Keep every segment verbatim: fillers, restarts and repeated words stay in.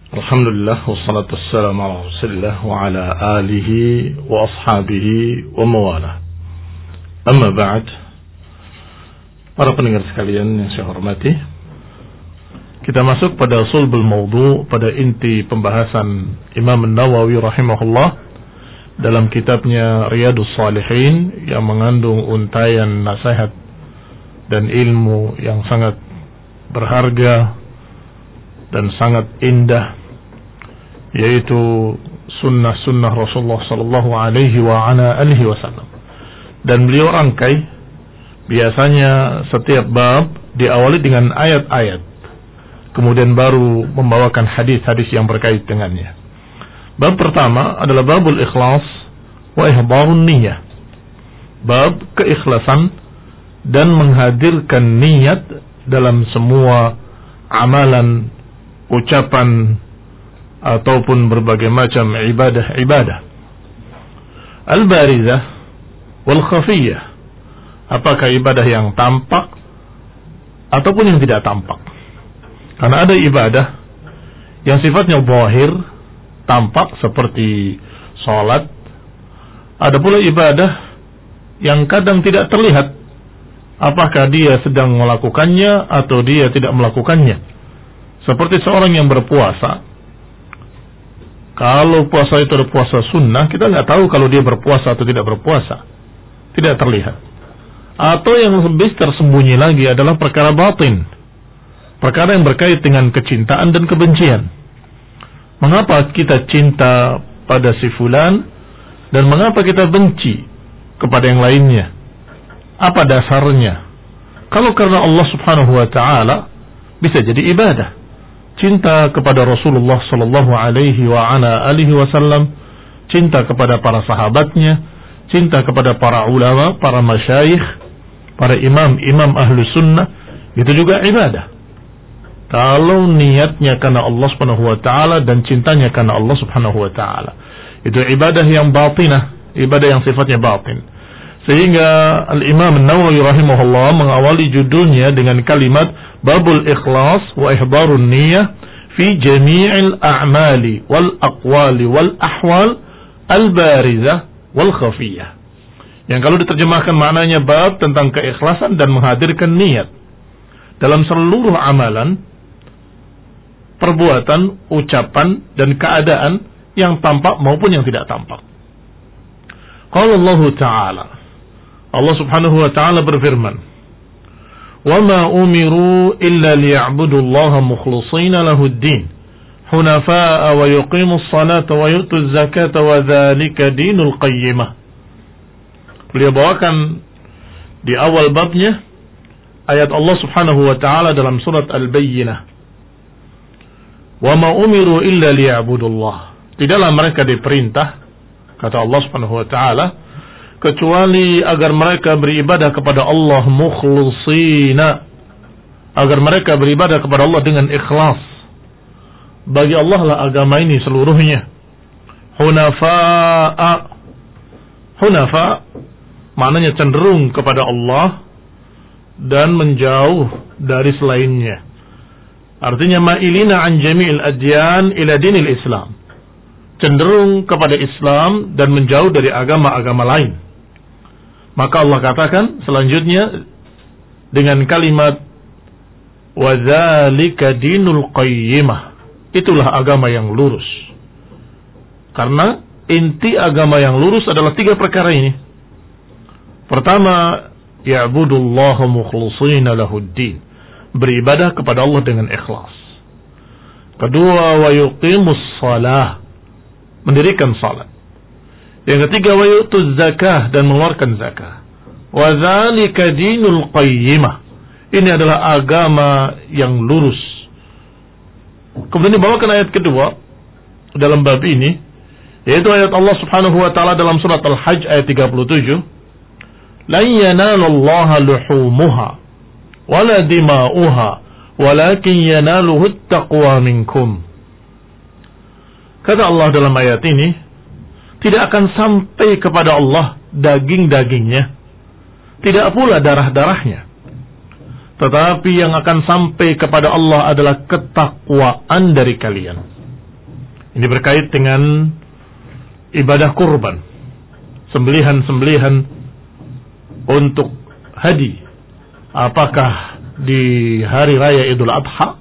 Alhamdulillah wassalatu wassalamu ala Rasulillah wa ala alihi wa ashabihi wa mawalah. Amma ba'd. Para pendengar sekalian yang saya hormati, kita masuk pada sulbul mawdu', pada inti pembahasan Imam An-Nawawi rahimahullah dalam kitabnya Riyadhus Shalihin yang mengandung untayan nasihat dan ilmu yang sangat berharga dan sangat indah, yaitu sunnah-sunnah Rasulullah sallallahu alaihi wa ala alihi wasallam. Dan beliau rangkai, biasanya setiap bab diawali dengan ayat-ayat, kemudian baru membawakan hadis-hadis yang berkait dengannya. Bab pertama adalah babul ikhlas wa ihbarun niyyah. Bab keikhlasan dan menghadirkan niat dalam semua amalan, ucapan ataupun berbagai macam ibadah-ibadah. Al-barizah wal khafiyah. Apakah ibadah yang tampak ataupun yang tidak tampak? Karena ada ibadah yang sifatnya zahir, tampak seperti salat. Ada pula ibadah yang kadang tidak terlihat apakah dia sedang melakukannya atau dia tidak melakukannya. Seperti seorang yang berpuasa. Kalau puasa itu ada puasa sunnah, kita nggak tahu kalau dia berpuasa atau tidak berpuasa. Tidak terlihat. Atau yang lebih tersembunyi lagi adalah perkara batin. Perkara yang berkait dengan kecintaan dan kebencian. Mengapa kita cinta pada si fulan dan mengapa kita benci kepada yang lainnya? Apa dasarnya? Kalau karena Allah Subhanahu wa taala, bisa jadi ibadah. Cinta kepada Rasulullah sallallahu alaihi wa ala alihi wasallam, cinta kepada para sahabatnya, cinta kepada para ulama, para masyayikh, para imam-imam ahlu sunnah, itu juga ibadah. Kalau niatnya karena Allah Subhanahu wa taala dan cintanya karena Allah Subhanahu wa taala, itu ibadah yang batinah, ibadah yang sifatnya batin. Sehingga Al-Imam An-Nawawi rahimahullah mengawali judulnya dengan kalimat Babul Ikhlas wa Ihbarun Niyyah fi Jami'il A'mali wal Aqwali wal Ahwal Al-Barizah wal Khafiyah. Yang kalau diterjemahkan maknanya bab tentang keikhlasan dan menghadirkan niat dalam seluruh amalan, perbuatan, ucapan dan keadaan yang tampak maupun yang tidak tampak. Qala Allah Ta'ala, Allah Subhanahu wa taala berfirman, "Wa ma umiru illa liya'budu Allaha mukhlishina lahu ad-din, hunafa'a wa yuqimus salata wa yu'tuz zakata wa dzalika dinul qayyimah." Beliau bawakan di awal babnya ayat Allah Subhanahu wa taala dalam surat Al-Bayyinah. "Wa ma umiru illa liya'budu Allah." Tidaklah mereka diperintah, kata Allah Subhanahu wa taala, kecuali agar mereka beribadah kepada Allah mukhlishina, agar mereka beribadah kepada Allah dengan ikhlas. Bagi Allah lah agama ini seluruhnya. Hunafa'a, hunafa maknanya cenderung kepada Allah dan menjauh dari selainnya. Artinya ma'ilina an jami'il adyan ila dinil Islam, cenderung kepada Islam dan menjauh dari agama-agama lain. Maka Allah katakan selanjutnya dengan kalimat wa dzalika dinul qayyimah, itulah agama yang lurus. Karena inti agama yang lurus adalah tiga perkara ini. Pertama, ya'budullaha mukhlishina lahud-din, beribadah kepada Allah dengan ikhlas. Kedua, wa yuqimus shalah, mendirikan salat. Yang ketiga, wa yu'tuz zakah, dan mengeluarkan zakah. Wa dzalika dinul qayyimah, ini adalah agama yang lurus. Kemudian dibawakan ayat kedua dalam bab ini, yaitu ayat Allah Subhanahu wa taala dalam surat Al-Hajj ayat tiga puluh tujuh. "Lan yanalallaha luhumuha wala dima'uha walakin yanaluhu at-taqwa minkum." Kata Allah dalam ayat ini, tidak akan sampai kepada Allah daging-dagingnya, tidak pula darah-darahnya, tetapi yang akan sampai kepada Allah adalah ketakwaan dari kalian. Ini berkait dengan ibadah kurban, sembelihan-sembelihan untuk haji. Apakah di hari raya Idul Adha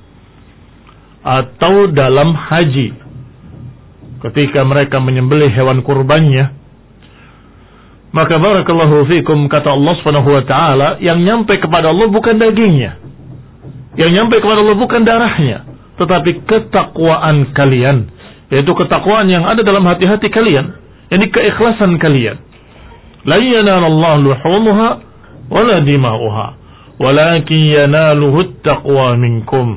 atau dalam haji, ketika mereka menyembelih hewan kurbannya. Maka barakallahu fikum, kata Allah Subhanahu wa taala, yang nyampe kepada Allah bukan dagingnya, yang nyampe kepada Allah bukan darahnya, tetapi ketakwaan kalian, yaitu ketakwaan yang ada dalam hati-hati kalian, yakni keikhlasan kalian. La yanalallahu luhumuha wala dima'uha walakin yanaluhu taqwa minkum.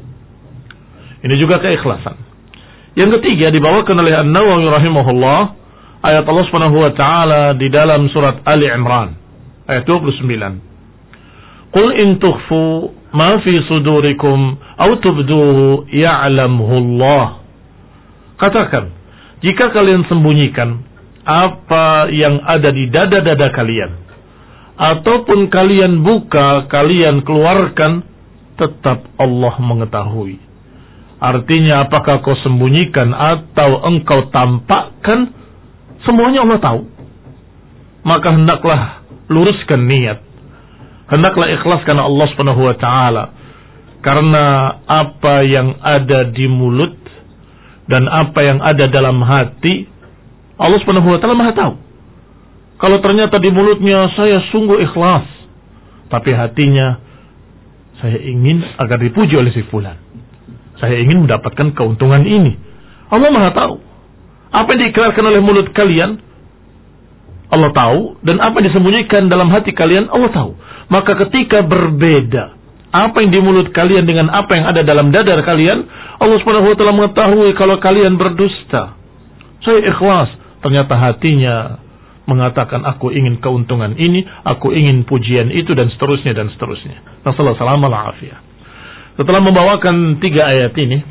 Ini juga keikhlasan. Yang ketiga dibawakan oleh An-Nawawi rahimahullah, ayat Allah Subhanahu wa taala di dalam surat Ali Imran ayat dua puluh sembilan. Qul in tukhfu ma fi sudurikum aw tubduhu ya'lamuhu Allah. Katakan, jika kalian sembunyikan apa yang ada di dada-dada kalian, ataupun kalian buka, kalian keluarkan, tetap Allah mengetahui. Artinya apakah kau sembunyikan atau engkau tampakkan, semuanya Allah tahu. Maka hendaklah luruskan niat, hendaklah ikhlas karena Allah Subhanahu wa taala. Karena apa yang ada di mulut dan apa yang ada dalam hati, Allah Subhanahu wa taala Maha tahu. Kalau ternyata di mulutnya saya sungguh ikhlas, tapi hatinya saya ingin agar dipuji oleh si fulan, saya ingin mendapatkan keuntungan ini, Allah Maha tahu. Apa yang diikrarkan oleh mulut kalian, Allah tahu, dan apa yang disembunyikan dalam hati kalian, Allah tahu. Maka ketika berbeda apa yang di mulut kalian dengan apa yang ada dalam dada kalian, Allah Subhanahu wa taala mengetahui kalau kalian berdusta. Saya ikhlas, ternyata hatinya mengatakan aku ingin keuntungan ini, aku ingin pujian itu, dan seterusnya dan seterusnya. Nasallahu alaihi wasallam. Setelah membawakan tiga ayat ini,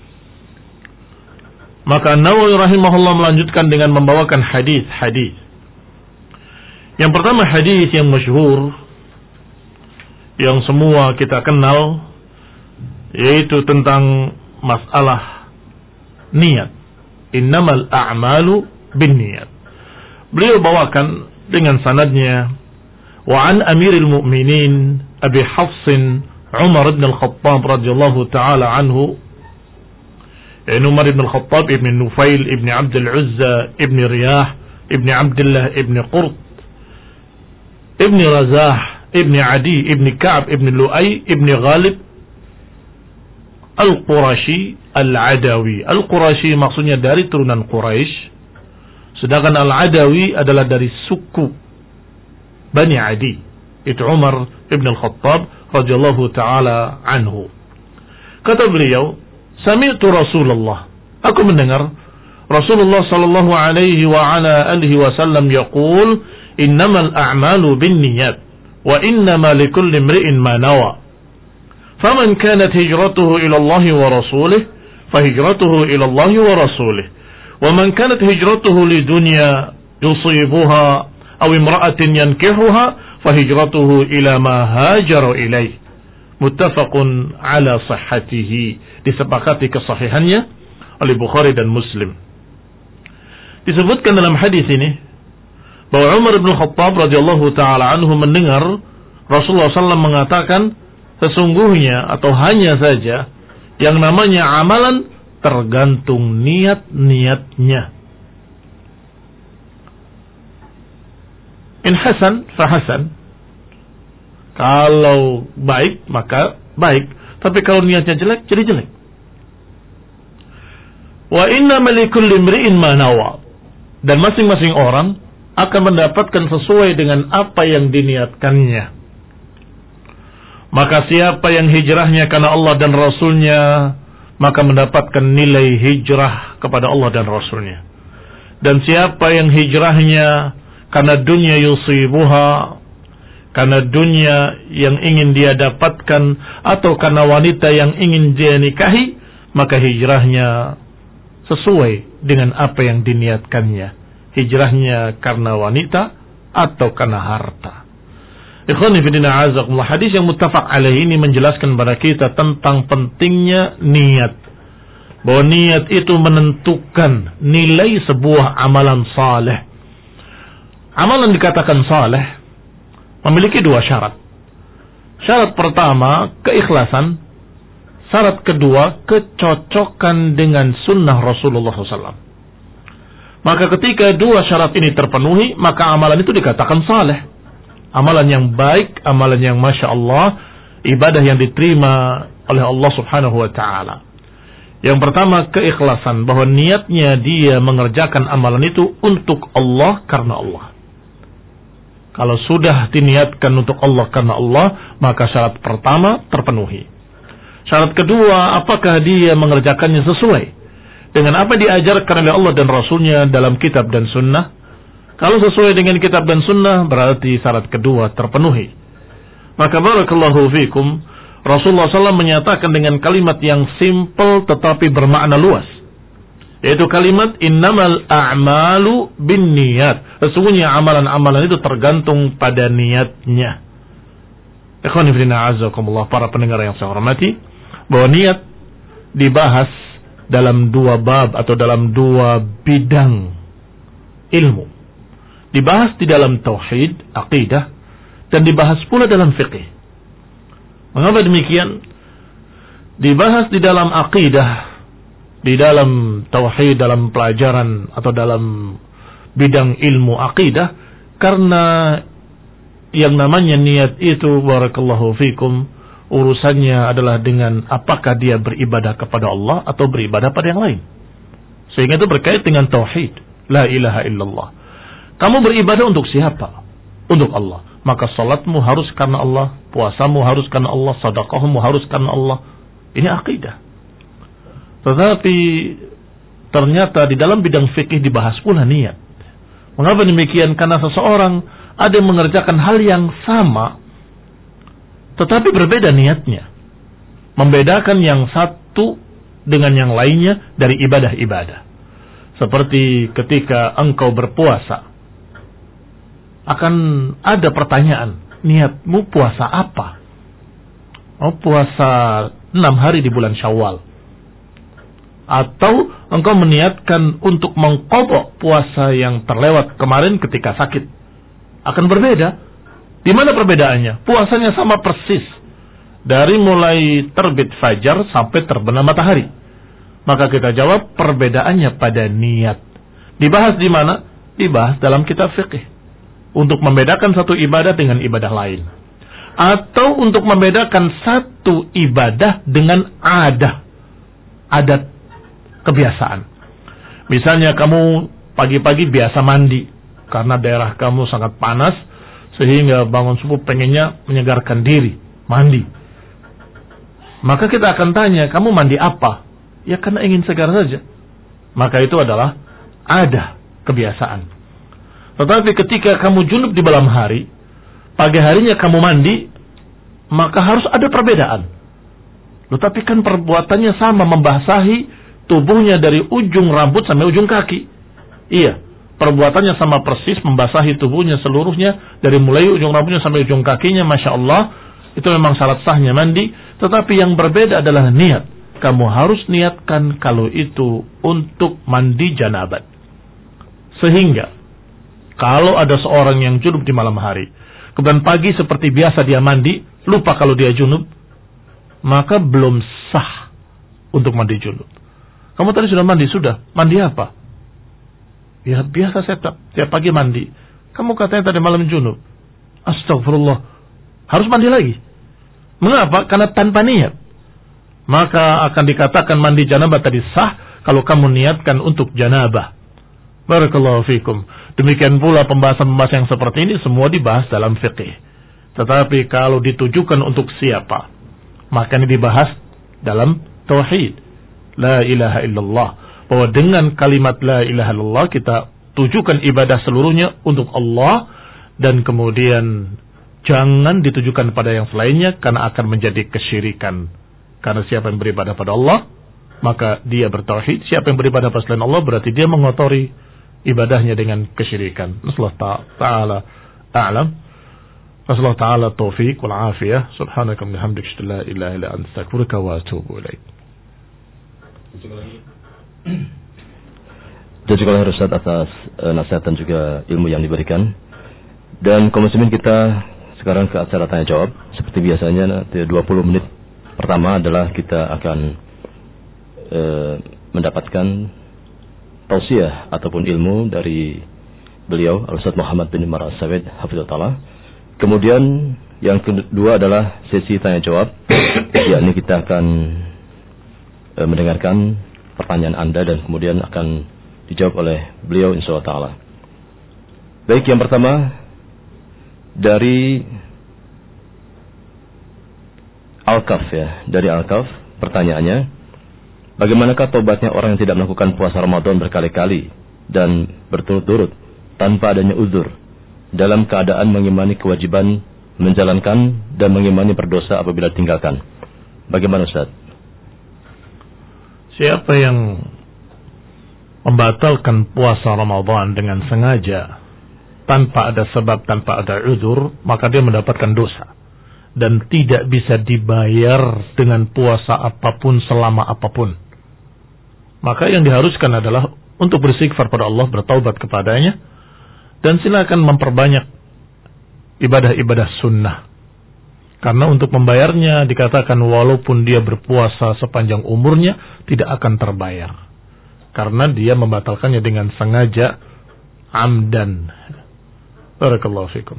maka Nawawi rahimahullah melanjutkan dengan membawakan hadis-hadis. Yang pertama hadis yang masyhur, yang semua kita kenal, yaitu tentang masalah niat. Innamal a'malu binniyat. Beliau bawakan dengan sanadnya, wa an Amiril Mu'minin Abi Hafsin Umar ibn al-Khattab radhiyallahu taala anhu, yani Umar ibn al-Khattab ibn Nufail ibn Abdul Uzza ibn Riyah ibn Abdullah ibn Qurt ibn Razah ibn Adi ibn Ka'b ibn Lu'ay ibn Ghalib Al-Qurashi Al-Adawi. Al-Qurashi maksudnya dari turunan Quraisy, sedangkan Al-Adawi adalah dari suku Bani Adi. Itu Umar ibn al-Khattab radhiyallahu ta'ala anhu. Kata beliau, sami'tu Rasulullah, aku mendengar Rasulullah sallallahu alaihi wa ala alihi wasallam yaqul, innamal a'malu binniyat wa innama likulli imri'in ma nawa. Faman kanat hijratuhu ila Allah wa rasulih, fahijratuhu ila Allah wa rasulih. ومن كانت هجرته لدنيا يصيبها أو امرأة ينكحها فهجرته إلى ما هاجر إليه. متفق على صحته. Disepakati kesahihannya oleh Bukhari dan Muslim. Disebutkan dalam hadis ini bahwa Umar bin Khattab radhiyallahu taala anhu mendengar Rasulullah sallallahu alaihi wasallam mengatakan, sesungguhnya atau hanya saja yang namanya amalan tergantung niat-niatnya. In hasan fa hasan. Kalau baik maka baik, tapi kalau niatnya jelek jadi jelek. Wa inna likulli imri'in ma nawa. Dan masing-masing orang akan mendapatkan sesuai dengan apa yang diniatkannya. Maka siapa yang hijrahnya karena Allah dan Rasulnya, maka mendapatkan nilai hijrah kepada Allah dan Rasulnya. Dan siapa yang hijrahnya karena dunia yusibuha, karena dunia yang ingin dia dapatkan, atau karena wanita yang ingin dia nikahi, maka hijrahnya sesuai dengan apa yang diniatkannya. Hijrahnya karena wanita atau karena harta. Ikhwani fillah azakumullah, hadis yang muttafaq alaih ini menjelaskan kepada kita tentang pentingnya niat. bahwa niat itu menentukan nilai sebuah amalan saleh. Amalan dikatakan saleh memiliki dua syarat. Syarat pertama, keikhlasan. Syarat kedua, kecocokan dengan sunnah Rasulullah shallallahu alaihi wasallam. Maka ketika dua syarat ini terpenuhi, maka amalan itu dikatakan saleh. Amalan yang baik, amalan yang Masya Allah, ibadah yang diterima oleh Allah subhanahu wa ta'ala. Yang pertama, keikhlasan, bahwa niatnya dia mengerjakan amalan itu untuk Allah, karena Allah. Kalau sudah diniatkan untuk Allah karena Allah, maka syarat pertama terpenuhi. Syarat kedua, apakah dia mengerjakannya sesuai dengan apa diajarkan oleh Allah dan Rasulnya dalam kitab dan sunnah? Kalau sesuai dengan kitab dan sunnah, berarti syarat kedua terpenuhi. Maka barakallahu fikum, Rasulullah shallallahu alaihi wasallam menyatakan dengan kalimat yang simpel tetapi bermakna luas, yaitu kalimat innamal a'malu binniyat. Sesungguhnya amalan-amalan itu tergantung pada niatnya. Ikhwani fillah azakumullah, para pendengar yang saya hormati, bahwa niat dibahas dalam dua bab atau dalam dua bidang ilmu. Dibahas di dalam tauhid, aqidah, dan dibahas pula dalam fiqih. Mengapa demikian? Dibahas di dalam aqidah, di dalam tauhid, dalam pelajaran atau dalam bidang ilmu aqidah, karena yang namanya niat itu, barakallahu fikum, urusannya adalah dengan apakah dia beribadah kepada Allah atau beribadah pada yang lain. Sehingga itu berkait dengan tauhid, la ilaha illallah. Kamu beribadah untuk siapa? Untuk Allah. Maka salatmu harus karena Allah, puasamu harus karena Allah, sedekahmu harus karena Allah. Ini akidah. Tetapi ternyata di dalam bidang fikih dibahas pula niat. Mengapa demikian? Karena seseorang ada yang mengerjakan hal yang sama tetapi berbeda niatnya. Membedakan yang satu dengan yang lainnya dari ibadah-ibadah. Seperti ketika engkau berpuasa, akan ada pertanyaan, niatmu puasa apa? Oh, puasa enam hari di bulan Syawal. Atau engkau meniatkan untuk mengqadha puasa yang terlewat kemarin ketika sakit. Akan berbeda. Di mana perbedaannya? Puasanya sama persis. Dari mulai terbit fajar sampai terbenam matahari. Maka kita jawab perbedaannya pada niat. Dibahas di mana? Dibahas dalam kitab fikih. Untuk membedakan satu ibadah dengan ibadah lain. Atau untuk membedakan satu ibadah dengan adah. Adat, kebiasaan. Misalnya kamu pagi-pagi biasa mandi. Karena daerah kamu sangat panas. Sehingga bangun subuh pengennya menyegarkan diri, mandi. Maka kita akan tanya, kamu mandi apa? Ya karena ingin segar saja. Maka itu adalah ada kebiasaan. Tetapi ketika kamu junub di malam hari, pagi harinya kamu mandi, maka harus ada perbedaan. Tetapi kan perbuatannya sama, membasahi tubuhnya dari ujung rambut sampai ujung kaki. Iya. Perbuatannya sama persis, membasahi tubuhnya seluruhnya, dari mulai ujung rambutnya sampai ujung kakinya, Masya Allah, itu memang syarat sahnya mandi. Tetapi yang berbeda adalah niat. Kamu harus niatkan kalau itu untuk mandi janabat. Sehingga, kalau ada seorang yang junub di malam hari, kemudian pagi seperti biasa dia mandi, lupa kalau dia junub, maka belum sah untuk mandi junub. Kamu tadi sudah mandi, sudah. Mandi apa? Ya biasa saya tiap pagi mandi. Kamu katanya tadi malam junub. Astagfirullah. Harus mandi lagi. Mengapa? Karena tanpa niat. Maka akan dikatakan mandi janabah tadi sah kalau kamu niatkan untuk janabah. Barakallahu fikum. Demikian pula pembahasan-pembahasan yang seperti ini semua dibahas dalam fiqih. Tetapi kalau ditujukan untuk siapa, maka ini dibahas dalam tauhid. La ilaha illallah. Bahwa dengan kalimat la ilaha illallah kita tujukan ibadah seluruhnya untuk Allah. Dan kemudian jangan ditujukan pada yang selainnya, karena akan menjadi kesyirikan. Karena siapa yang beribadah pada Allah, maka dia bertauhid. Siapa yang beribadah pada selain Allah, berarti dia mengotori ibadahnya dengan kesyirikan. Nasallahu ta'ala a'lam. Nasallahu ta'ala taufiq wal afiyah. Subhanaka wa bihamdika, la ilaha illa anta, astaghfiruka wa atubu ilaik. Jazakallahu Ustaz atas uh, nasihat dan juga ilmu yang diberikan. Dan kaum muslimin, kita sekarang ke acara tanya jawab. Seperti biasanya nanti dua puluh menit pertama adalah kita akan uh, mendapatkan tausiah ataupun ilmu dari beliau Al-Ustaz Muhammad bin Umar As-Sawid hafizahullah. Kemudian yang kedua adalah sesi tanya jawab, yakni kita akan uh, mendengarkan pertanyaan Anda dan kemudian akan dijawab oleh beliau insyaallah taala. Baik, yang pertama dari Al-Kaf ya, dari Al-Kaf pertanyaannya, bagaimanakah taubatnya orang yang tidak melakukan puasa Ramadan berkali-kali dan berturut-turut tanpa adanya uzur dalam keadaan mengimani kewajiban menjalankan dan mengimani berdosa apabila tinggalkan? Bagaimana Ustaz? Siapa yang membatalkan puasa Ramadan dengan sengaja tanpa ada sebab, tanpa ada uzur, maka dia mendapatkan dosa dan tidak bisa dibayar dengan puasa apapun selama apapun. Maka yang diharuskan adalah untuk beristighfar pada Allah, bertaubat kepadanya, dan silakan memperbanyak ibadah-ibadah sunnah. Karena untuk membayarnya dikatakan walaupun dia berpuasa sepanjang umurnya tidak akan terbayar. Karena dia membatalkannya dengan sengaja, amdan. Barakallahu fikum.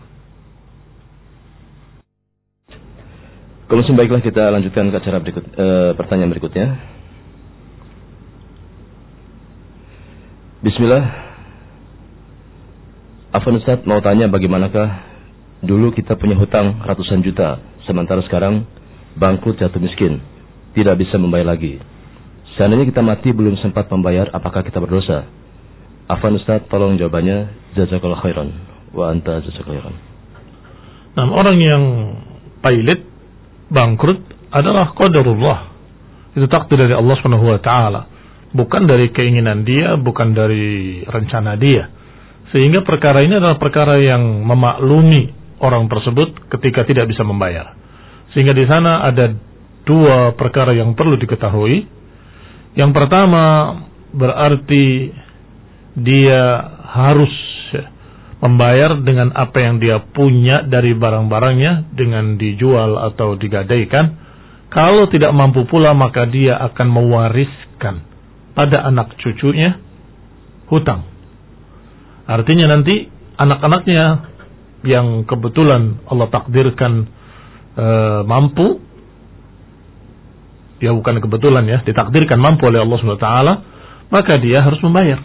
Kemudian baiklah, kita lanjutkan ke acara berikut, e, pertanyaan berikutnya. Bismillah. Afwan Ustaz, mau tanya bagaimanakah dulu kita punya hutang ratusan juta, sementara sekarang bangkrut, jatuh miskin, tidak bisa membayar lagi. Seandainya kita mati belum sempat membayar, apakah kita berdosa? Afwan Ustaz, tolong jawabannya. Jazakallahu khairan. Wa anta jazakallahu khairan. Nah, orang yang pailit, bangkrut adalah qadarullah. Itu takdir dari Allah Subhanahu wa taala. Bukan dari keinginan dia, bukan dari rencana dia. Sehingga perkara ini adalah perkara yang memaklumi orang tersebut ketika tidak bisa membayar. Sehingga di sana ada dua perkara yang perlu diketahui. Yang pertama, berarti dia harus membayar dengan apa yang dia punya dari barang-barangnya, dengan dijual atau digadaikan. Kalau tidak mampu pula, maka dia akan mewariskan pada anak cucunya hutang. Artinya nanti anak-anaknya yang kebetulan Allah takdirkan e, mampu, ya bukan kebetulan ya, ditakdirkan mampu oleh Allah subhanahu wa taala, maka dia harus membayar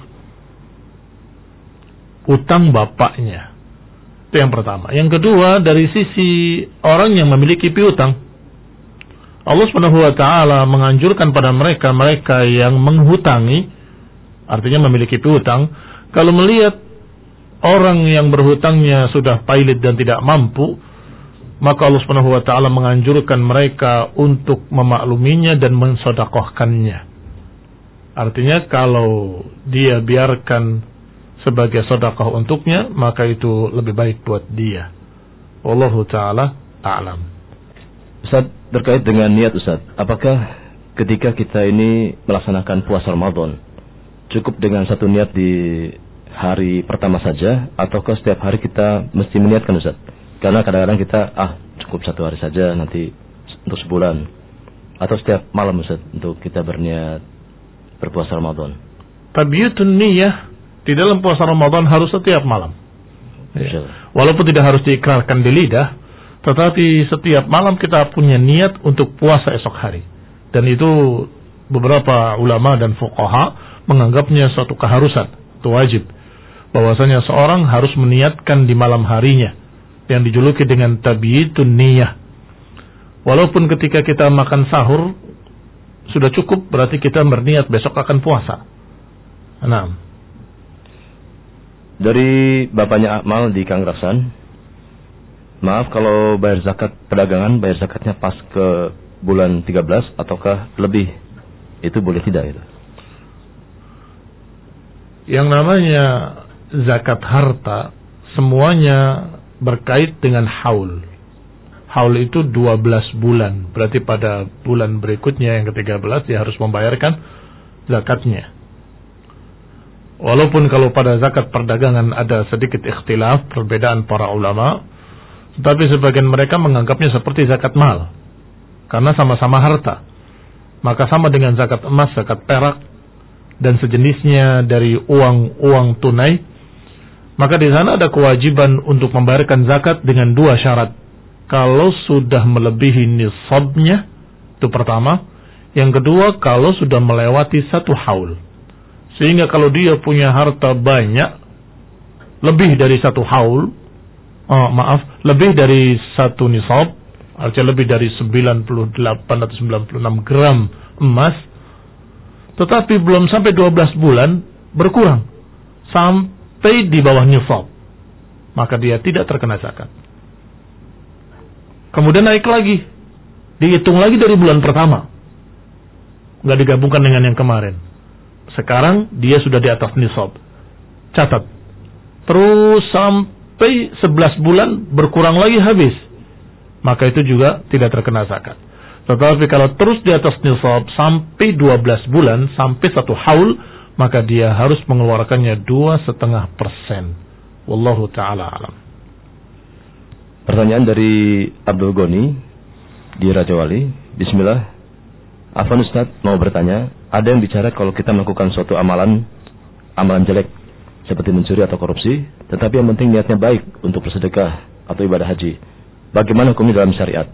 utang bapaknya. Itu yang pertama. Yang kedua, dari sisi orang yang memiliki piutang, Allah subhanahu wa taala menganjurkan pada mereka mereka yang menghutangi, artinya memiliki piutang, kalau melihat orang yang berhutangnya sudah pailit dan tidak mampu, maka Allah Subhanahu wa taala menganjurkan mereka untuk memakluminya dan mensedekahkannya. Artinya kalau dia biarkan sebagai sedekah untuknya, maka itu lebih baik buat dia. Wallahu taala a'lam. Ustaz, terkait dengan niat Ustaz, apakah ketika kita ini melaksanakan puasa Ramadan cukup dengan satu niat di hari pertama saja, ataukah setiap hari kita mesti meniatkan Ustaz? Karena kadang-kadang kita, ah cukup satu hari saja, nanti untuk sebulan. Atau setiap malam Ustaz, untuk kita berniat berpuasa Ramadan. Tabiatun niyah di dalam puasa Ramadan harus setiap malam. Ya. Walaupun tidak harus diikrarkan di lidah, tetapi setiap malam kita punya niat untuk puasa esok hari. Dan itu beberapa ulama dan fuqaha menganggapnya suatu keharusan, itu wajib. Bahwasanya seorang harus meniatkan di malam harinya, yang dijuluki dengan tabiatun niyah. Walaupun ketika kita makan sahur sudah cukup, berarti kita berniat besok akan puasa. Nah, dari bapaknya Akmal di Kangraksan, maaf kalau bayar zakat perdagangan, bayar zakatnya pas ke bulan tiga belas ataukah lebih, itu boleh tidak itu? Yang namanya zakat harta semuanya berkait dengan haul. Haul itu dua belas bulan. Berarti pada bulan berikutnya yang ke tiga belas dia harus membayarkan zakatnya. Walaupun kalau pada zakat perdagangan ada sedikit ikhtilaf, perbedaan para ulama, tetapi sebagian mereka menganggapnya seperti zakat mal, karena sama-sama harta. Maka sama dengan zakat emas, zakat perak, dan sejenisnya dari uang-uang tunai. Maka di sana ada kewajiban untuk membayarkan zakat dengan dua syarat. Kalau sudah melebihi nisabnya, itu pertama. Yang kedua, kalau sudah melewati satu haul. Sehingga kalau dia punya harta banyak, lebih dari satu haul, oh, maaf, lebih dari satu nisab, artinya lebih dari sembilan puluh delapan atau sembilan puluh enam gram emas, tetapi belum sampai dua belas bulan, berkurang sampai di bawah nisab, maka dia tidak terkena zakat. Kemudian naik lagi, dihitung lagi dari bulan pertama, nggak digabungkan dengan yang kemarin. Sekarang dia sudah di atas nisab. Catat, terus sampai sebelas bulan berkurang lagi habis, maka itu juga tidak terkena zakat. Tetapi kalau terus di atas nisab sampai dua belas bulan, sampai satu haul, maka dia harus mengeluarkannya dua setengah persen. Wallahu taala alam. Pertanyaan dari Abdul Goni di Raja Wali. Bismillah. Afwan Ustaz, mau bertanya, ada yang bicara kalau kita melakukan suatu amalan, amalan jelek seperti mencuri atau korupsi, tetapi yang penting niatnya baik untuk bersedekah atau ibadah haji. Bagaimana hukumnya dalam syariat?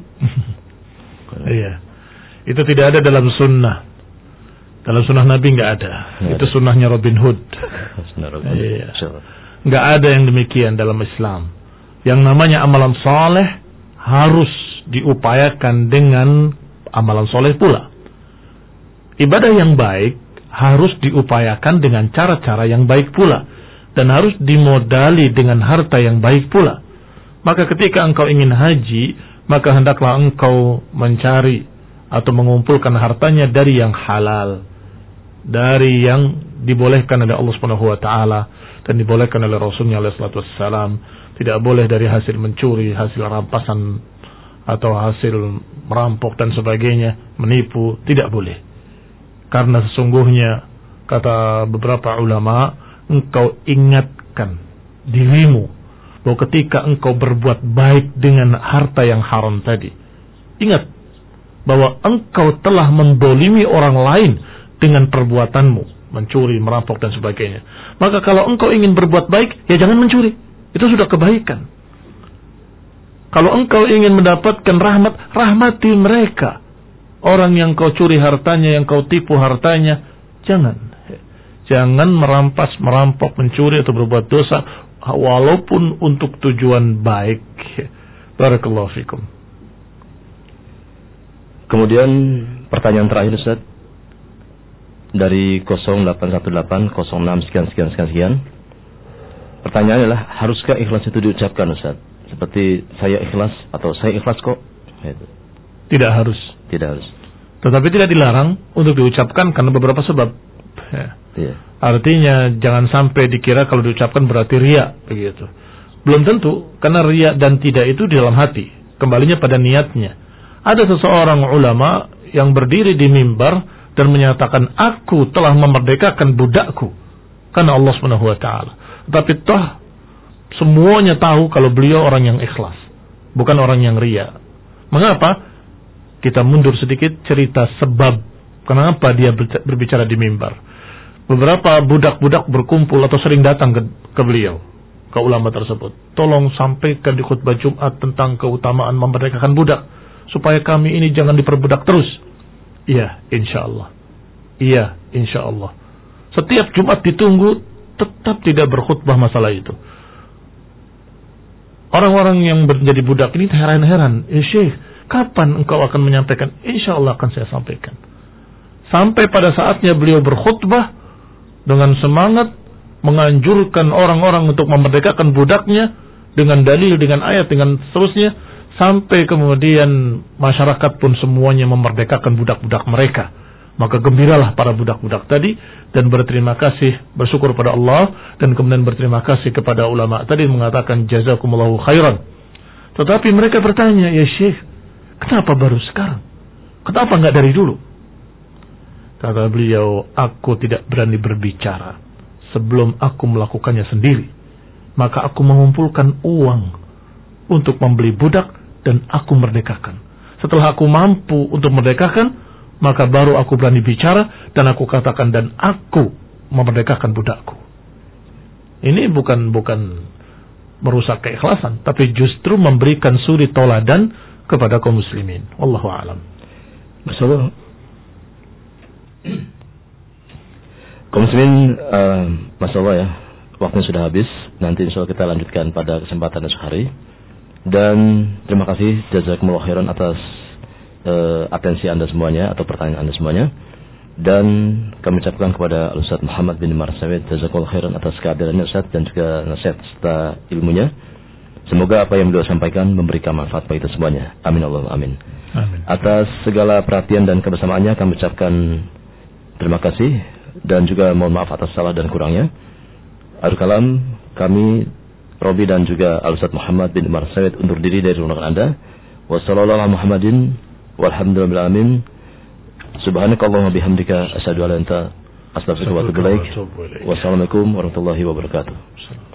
Iya, itu tidak ada dalam sunnah. Dalam sunnah Nabi nggak ada. Ya, itu sunnahnya Robin Hood. Iya. Nggak ada yang demikian dalam Islam. Yang namanya amalan soleh harus diupayakan dengan amalan soleh pula. Ibadah yang baik harus diupayakan dengan cara-cara yang baik pula, dan harus dimodali dengan harta yang baik pula. Maka ketika engkau ingin haji, maka hendaklah engkau mencari atau mengumpulkan hartanya dari yang halal, dari yang dibolehkan oleh Allah Subhanahu wa taala dan dibolehkan oleh Rasulnya alaihi salatu wassalam. Tidak boleh dari hasil mencuri, hasil rampasan atau hasil merampok dan sebagainya, menipu, tidak boleh. Karena sesungguhnya kata beberapa ulama, engkau ingatkan dirimu bahwa ketika engkau berbuat baik dengan harta yang haram tadi, ingat bahwa engkau telah mendolimi orang lain dengan perbuatanmu, mencuri, merampok dan sebagainya. Maka kalau engkau ingin berbuat baik, ya jangan mencuri. Itu sudah kebaikan. Kalau engkau ingin mendapatkan rahmat, rahmati mereka. Orang yang kau curi hartanya, yang kau tipu hartanya, jangan. Jangan merampas, merampok, mencuri atau berbuat dosa, walaupun untuk tujuan baik. Barakallahu fikum. Kemudian pertanyaan terakhir Ustaz, dari nol delapan satu delapan nol enam sekian sekian sekian sekian. Pertanyaannya adalah, haruskah ikhlas itu diucapkan Ustaz? Seperti saya ikhlas atau saya ikhlas kok? Gitu. Tidak harus. Tidak harus. Tetapi tidak dilarang untuk diucapkan karena beberapa sebab. Ya. Iya. Artinya jangan sampai dikira kalau diucapkan berarti riya, begitu. Belum tentu, karena riya dan tidak itu di dalam hati. Kembalinya pada niatnya. Ada seseorang ulama yang berdiri di mimbar dan menyatakan, aku telah memerdekakan budakku karena Allah Subhanahu wa taala. Tetapi toh semuanya tahu kalau beliau orang yang ikhlas, bukan orang yang riya. Mengapa? Kita mundur sedikit cerita sebab kenapa dia berbicara di mimbar. Beberapa budak-budak berkumpul atau sering datang ke, ke beliau, ke ulama tersebut. Tolong sampaikan di khutbah Jumat tentang keutamaan memerdekakan budak, supaya kami ini jangan diperbudak terus. Iya, insya Allah. Iya, insya Allah. Setiap Jumat ditunggu, tetap tidak berkhutbah masalah itu. Orang-orang yang menjadi budak ini heran-heran. Eh Syekh, kapan engkau akan menyampaikan? Insya Allah akan saya sampaikan. Sampai pada saatnya beliau berkhutbah dengan semangat menganjurkan orang-orang untuk memerdekakan budaknya dengan dalil, dengan ayat, dengan seterusnya, sampai kemudian masyarakat pun semuanya memerdekakan budak-budak mereka. Maka gembiralah para budak-budak tadi dan berterima kasih, bersyukur pada Allah, dan kemudian berterima kasih kepada ulama tadi, mengatakan jazakumullahu khairan. Tetapi mereka bertanya, ya Syekh, kenapa baru sekarang? Kenapa enggak dari dulu? Kata beliau, aku tidak berani berbicara sebelum aku melakukannya sendiri. Maka aku mengumpulkan uang untuk membeli budak dan aku merdekakan. Setelah aku mampu untuk merdekakan, maka baru aku berani bicara dan aku katakan dan aku memerdekakan budakku. Ini bukan bukan merusak keikhlasan, tapi justru memberikan suri toladan kepada kaum muslimin. Wallahu a'lam. Masalah kaum muslimin, uh, masalah ya, waktunya sudah habis. Nanti insya Allah kita lanjutkan pada kesempatan esok hari. Dan terima kasih jazakumullah khairan atas uh, atensi Anda semuanya atau pertanyaan Anda semuanya. Dan kami ucapkan kepada Ustaz Muhammad bin Marsawid jazakumullah khairan atas kehadirannya Ustaz dan juga nasihat serta ilmunya. Semoga apa yang beliau sampaikan memberikan manfaat bagi kita semuanya. Amin Allahumma amin. Amin. Atas segala perhatian dan kebersamaannya kami ucapkan terima kasih dan juga mohon maaf atas salah dan kurangnya. Akhir kalam, kami Robi dan juga Al-Ustaz Muhammad bin Marsawid undur diri dari ruangan Anda. Wassallallahu ala Muhammadin walhamdulillah amin. Subhanakallahumma bihamdika asyhadu an la ilaha illa anta astaghfiruka wa atubu ilaik. Wassalamualaikum warahmatullahi wabarakatuh.